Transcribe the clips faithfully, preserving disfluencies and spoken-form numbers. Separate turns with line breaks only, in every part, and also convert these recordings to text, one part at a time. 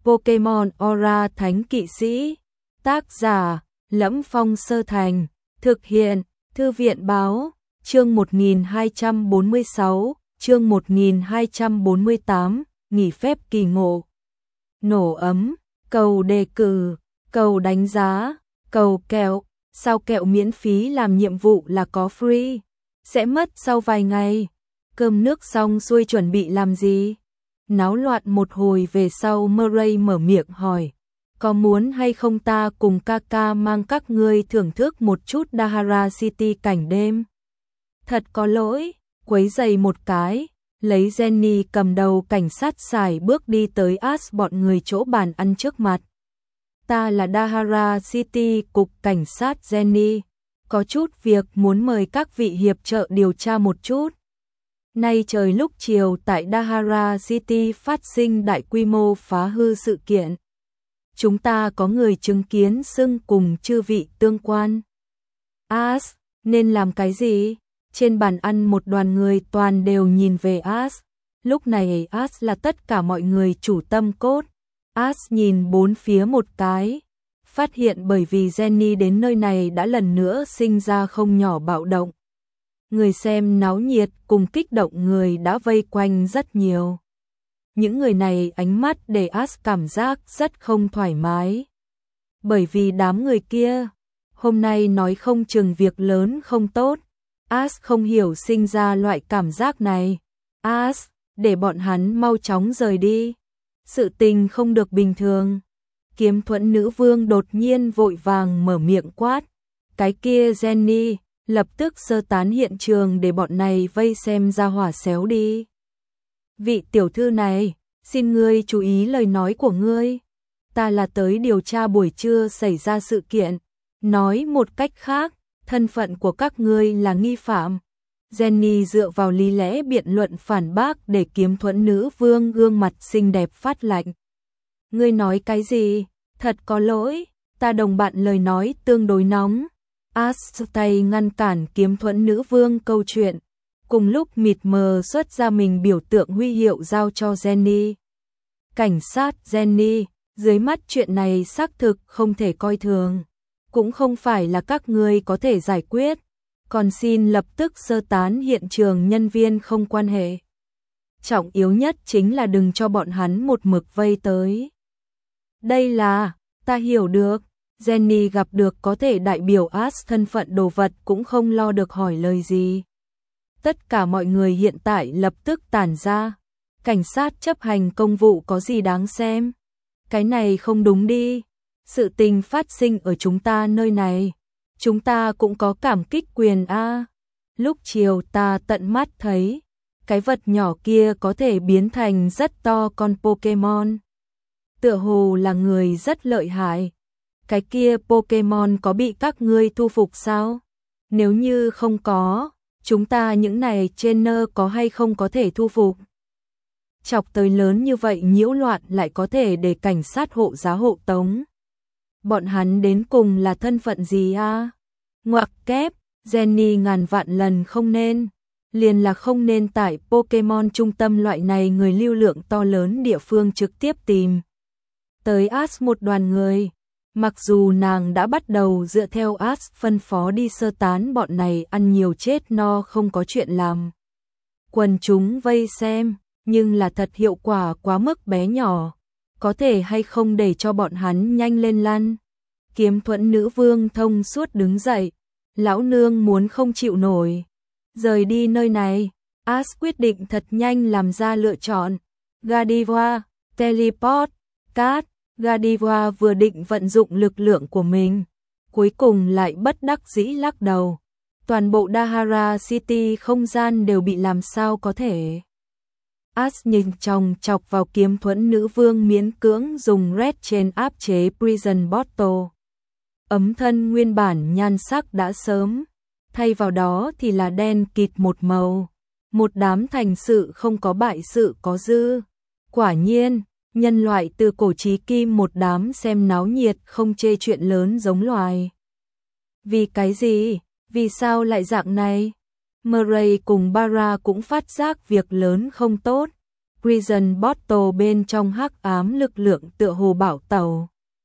Pokemon Aura Thánh Kỵ Sĩ. Tác giả: Lẫm Phong Sơ Thành. Thực hiện: Thư viện Báo. Chương một nghìn hai trăm bốn mươi sáu, chương một nghìn hai trăm bốn mươi tám, nghỉ phép kỳ ngộ. Nổ ấm, cầu đề cử, cầu đánh giá, cầu kẹo. Sao kẹo miễn phí làm nhiệm vụ là có free? Sẽ mất sau vài ngày. Cơm nước xong xuôi chuẩn bị làm gì? Náo loạn một hồi về sau Murray mở miệng hỏi. Có muốn hay không ta cùng Kaka mang các ngươi thưởng thức một chút Dahara City cảnh đêm? Thật có lỗi, quấy giày một cái, lấy Jenny cầm đầu cảnh sát xài bước đi tới Ash bọn người chỗ bàn ăn trước mặt. Ta là Dahara City cục cảnh sát Jenny, có chút việc muốn mời các vị hiệp trợ điều tra một chút. Nay trời lúc chiều tại Dahara City phát sinh đại quy mô phá hư sự kiện. Chúng ta có người chứng kiến xưng cùng chư vị tương quan. Ash, nên làm cái gì? Trên bàn ăn một đoàn người toàn đều nhìn về Ash. Lúc này Ash là tất cả mọi người chủ tâm cốt. Ash nhìn bốn phía một cái, phát hiện bởi vì Jenny đến nơi này đã lần nữa sinh ra không nhỏ bạo động. Người xem náo nhiệt cùng kích động người đã vây quanh rất nhiều. Những người này ánh mắt để Ash cảm giác rất không thoải mái. Bởi vì đám người kia, hôm nay nói không chừng việc lớn không tốt. Ash không hiểu sinh ra loại cảm giác này. Ash, để bọn hắn mau chóng rời đi. Sự tình không được bình thường. Kiếm thuẫn nữ vương đột nhiên vội vàng mở miệng quát. Cái kia Jenny, lập tức sơ tán hiện trường để bọn này vây xem ra hỏa xéo đi. Vị tiểu thư này, xin ngươi chú ý lời nói của ngươi. Ta là tới điều tra buổi trưa xảy ra sự kiện. Nói một cách khác, thân phận của các ngươi là nghi phạm. Jenny dựa vào lý lẽ biện luận phản bác để kiếm thuẫn nữ vương gương mặt xinh đẹp phát lạnh. Ngươi nói cái gì? Thật có lỗi, ta đồng bạn lời nói tương đối nóng. Ash tay ngăn cản kiếm thuẫn nữ vương câu chuyện. Cùng lúc mịt mờ xuất ra mình biểu tượng huy hiệu giao cho Jenny. Cảnh sát Jenny, dưới mắt chuyện này xác thực không thể coi thường. Cũng không phải là các ngươi có thể giải quyết. Còn xin lập tức sơ tán hiện trường nhân viên không quan hệ. Trọng yếu nhất chính là đừng cho bọn hắn một mực vây tới. Đây là, ta hiểu được. Jenny gặp được có thể đại biểu Ash thân phận đồ vật cũng không lo được hỏi lời gì. Tất cả mọi người hiện tại lập tức tản ra. Cảnh sát chấp hành công vụ có gì đáng xem? Cái này không đúng đi. Sự tình phát sinh ở chúng ta nơi này. Chúng ta cũng có cảm kích quyền a. À. Lúc chiều ta tận mắt thấy, cái vật nhỏ kia có thể biến thành rất to con Pokemon. Tựa hồ là người rất lợi hại. Cái kia Pokemon có bị các ngươi thu phục sao? Nếu như không có, chúng ta những này trainer có hay không có thể thu phục? Chọc tới lớn như vậy nhiễu loạn lại có thể để cảnh sát hộ giá hộ tống. Bọn hắn đến cùng là thân phận gì a? À? Ngoặc kép, Jenny ngàn vạn lần không nên. Liền là không nên tại Pokemon trung tâm loại này người lưu lượng to lớn địa phương trực tiếp tìm. Tới Ash một đoàn người. Mặc dù nàng đã bắt đầu dựa theo Ash phân phó đi sơ tán bọn này ăn nhiều chết no không có chuyện làm. Quần chúng vây xem, nhưng là thật hiệu quả quá mức bé nhỏ. Có thể hay không để cho bọn hắn nhanh lên lăn. Kiếm thuẫn nữ vương thông suốt đứng dậy. Lão nương muốn không chịu nổi. Rời đi nơi này. Ash quyết định thật nhanh làm ra lựa chọn. Gardevoir, Teleport, Cát. Gardevoir vừa định vận dụng lực lượng của mình. Cuối cùng lại bất đắc dĩ lắc đầu. Toàn bộ Dahara City không gian đều bị làm sao có thể. Ash nhìn chòng chọc vào kiếm thuẫn nữ vương miễn cưỡng dùng red trên áp chế Prison Bottle. Ấm thân nguyên bản nhan sắc đã sớm, thay vào đó thì là đen kịt một màu. Một đám thành sự không có bại sự có dư. Quả nhiên, nhân loại từ cổ chí kim một đám xem náo nhiệt không chê chuyện lớn giống loài. Vì cái gì? Vì sao lại dạng này? Murray cùng Bara cũng phát giác việc lớn không tốt. Prison Bottle bên trong hắc ám lực lượng tựa hồ bảo tẩu.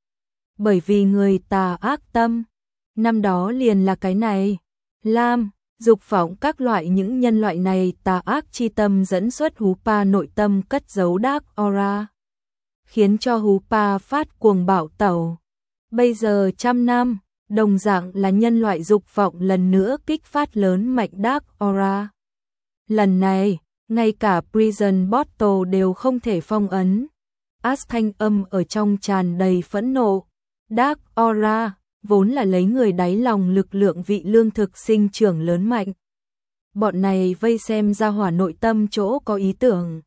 Bởi vì người tà ác tâm, năm đó liền là cái này, lam, dục vọng các loại những nhân loại này tà ác chi tâm dẫn xuất Hoopa nội tâm cất giấu Dark Aura, khiến cho Hoopa phát cuồng bạo tẩu. Bây giờ trăm năm, đồng dạng là nhân loại dục vọng lần nữa kích phát lớn mạnh Dark Aura. Lần này, ngay cả Prison Bottle đều không thể phong ấn. As thanh âm ở trong tràn đầy phẫn nộ. Dark Aura vốn là lấy người đáy lòng lực lượng vị lương thực sinh trưởng lớn mạnh. Bọn này vây xem ra hỏa nội tâm chỗ có ý tưởng.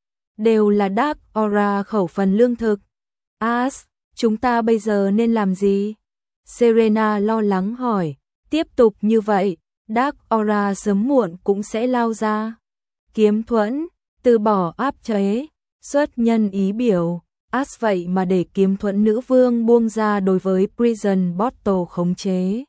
Đều là Dark Aura khẩu phần lương thực. As, chúng ta bây giờ nên làm gì? Serena lo lắng hỏi. Tiếp tục như vậy, Dark Aura sớm muộn cũng sẽ lao ra. Kiếm Thuẫn, từ bỏ áp chế, xuất nhân ý biểu. As vậy mà để Kiếm Thuẫn nữ vương buông ra đối với Prison Bottle khống chế.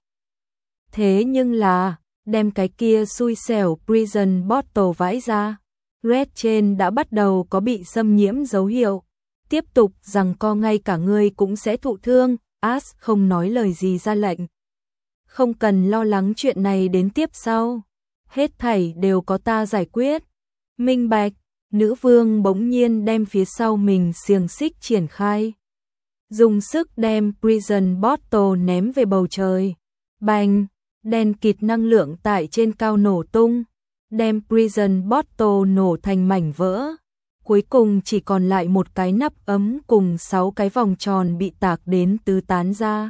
Thế nhưng là, đem cái kia xui xẻo Prison Bottle vãi ra. Red trên đã bắt đầu có bị xâm nhiễm dấu hiệu. Tiếp tục rằng co ngay cả ngươi cũng sẽ thụ thương. As không nói lời gì ra lệnh. Không cần lo lắng chuyện này đến tiếp sau. Hết thảy đều có ta giải quyết. Minh bạch, nữ vương bỗng nhiên đem phía sau mình xiềng xích triển khai. Dùng sức đem Prison Bottle ném về bầu trời. Bành, đèn kịt năng lượng tại trên cao nổ tung. Đem Prison Bottle nổ thành mảnh vỡ. Cuối cùng chỉ còn lại một cái nắp ấm cùng sáu cái vòng tròn bị tạc đến tứ tán ra.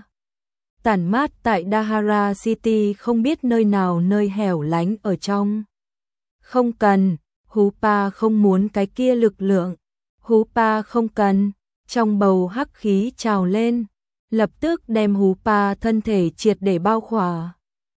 Tản mát tại Dahara City không biết nơi nào nơi hẻo lánh ở trong. Không cần, Hoopa không muốn cái kia lực lượng. Hoopa không cần, trong bầu hắc khí trào lên, lập tức đem Hoopa thân thể triệt để bao khỏa.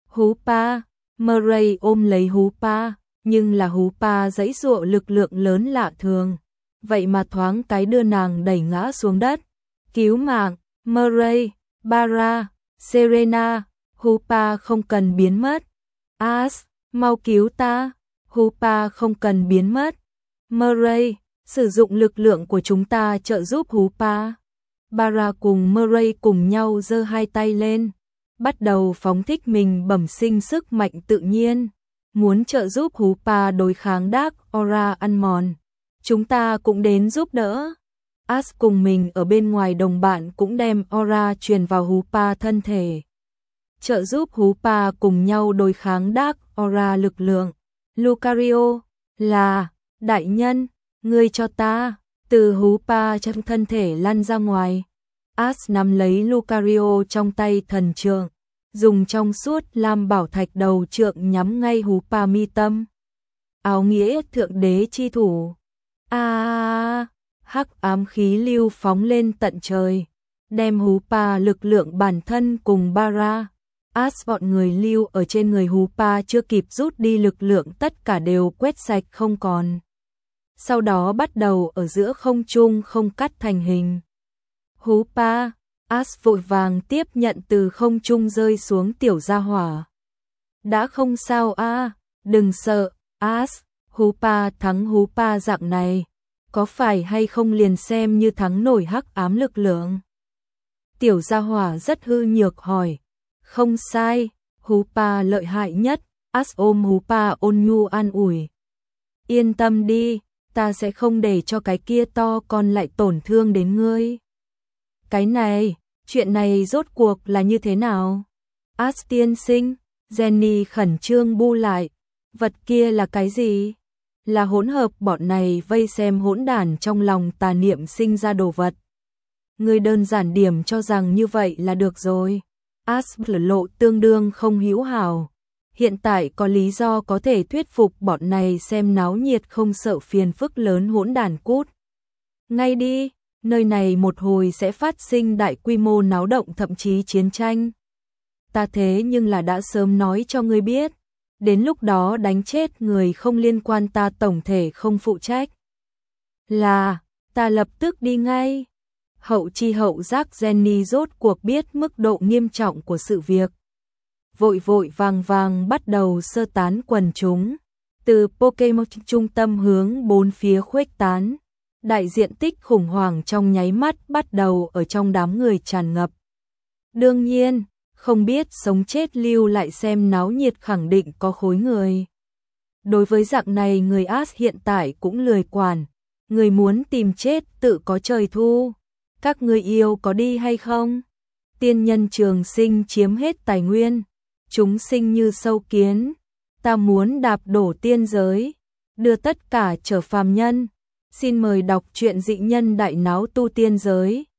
Hoopa, Murray ôm lấy Hoopa, nhưng là Hoopa giãy giụa lực lượng lớn lạ thường, vậy mà thoáng cái đưa nàng đẩy ngã xuống đất. Cứu mạng, Murray, Bara, Serena, Hoopa không cần biến mất. As, mau cứu ta. Hoopa không cần biến mất. Murray, sử dụng lực lượng của chúng ta trợ giúp Hoopa. Bara cùng Murray cùng nhau giơ hai tay lên, bắt đầu phóng thích mình bẩm sinh sức mạnh tự nhiên, muốn trợ giúp Hoopa đối kháng Dark Aura ăn mòn. Chúng ta cũng đến giúp đỡ. As cùng mình ở bên ngoài đồng bạn cũng đem Aura truyền vào Hoopa thân thể, trợ giúp Hoopa cùng nhau đối kháng Dark Aura lực lượng. Lucario, là, đại nhân, ngươi cho ta, từ Hoopa trong thân thể lăn ra ngoài. As nắm lấy Lucario trong tay thần trượng, dùng trong suốt lam bảo thạch đầu trượng nhắm ngay Hoopa mi tâm. Áo nghĩa thượng đế chi thủ. A, à, hắc ám khí lưu phóng lên tận trời, đem Hoopa lực lượng bản thân cùng Bara, As bọn người lưu ở trên người Hoopa chưa kịp rút đi lực lượng tất cả đều quét sạch không còn. Sau đó bắt đầu ở giữa không trung không cắt thành hình. Hoopa, As vội vàng tiếp nhận từ không trung rơi xuống tiểu gia hỏa. Đã không sao a, à, đừng sợ, As, Hoopa thắng Hoopa dạng này, có phải hay không liền xem như thắng nổi hắc ám lực lượng. Tiểu gia hỏa rất hư nhược hỏi. Không sai, Hoopa lợi hại nhất. As ôm Hoopa ôn nhu an ủi. Yên tâm đi, ta sẽ không để cho cái kia to con lại tổn thương đến ngươi. Cái này, chuyện này rốt cuộc là như thế nào? As tiên sinh, Jenny khẩn trương bu lại. Vật kia là cái gì? Là hỗn hợp bọn này vây xem hỗn đản trong lòng tà niệm sinh ra đồ vật. Ngươi đơn giản điểm cho rằng như vậy là được rồi. As lộ tương đương không hữu hảo. Hiện tại có lý do có thể thuyết phục bọn này xem náo nhiệt không sợ phiền phức lớn hỗn đản cút. Ngay đi, nơi này một hồi sẽ phát sinh đại quy mô náo động thậm chí chiến tranh. Ta thế nhưng là đã sớm nói cho ngươi biết. Đến lúc đó đánh chết người không liên quan ta tổng thể không phụ trách. Là, ta lập tức đi ngay. Hậu chi hậu giác Jenny rốt cuộc biết mức độ nghiêm trọng của sự việc. Vội vội vàng vàng bắt đầu sơ tán quần chúng. Từ Pokemon trung tâm hướng bốn phía khuếch tán, đại diện tích khủng hoảng trong nháy mắt bắt đầu ở trong đám người tràn ngập. Đương nhiên, không biết sống chết lưu lại xem náo nhiệt khẳng định có khối người. Đối với dạng này người As hiện tại cũng lười quản, người muốn tìm chết tự có trời thu. Các người yêu có đi hay không? Tiên nhân trường sinh chiếm hết tài nguyên, chúng sinh như sâu kiến, ta muốn đạp đổ tiên giới, đưa tất cả trở phàm nhân. Xin mời đọc truyện Dị Nhân Đại Náo Tu Tiên Giới.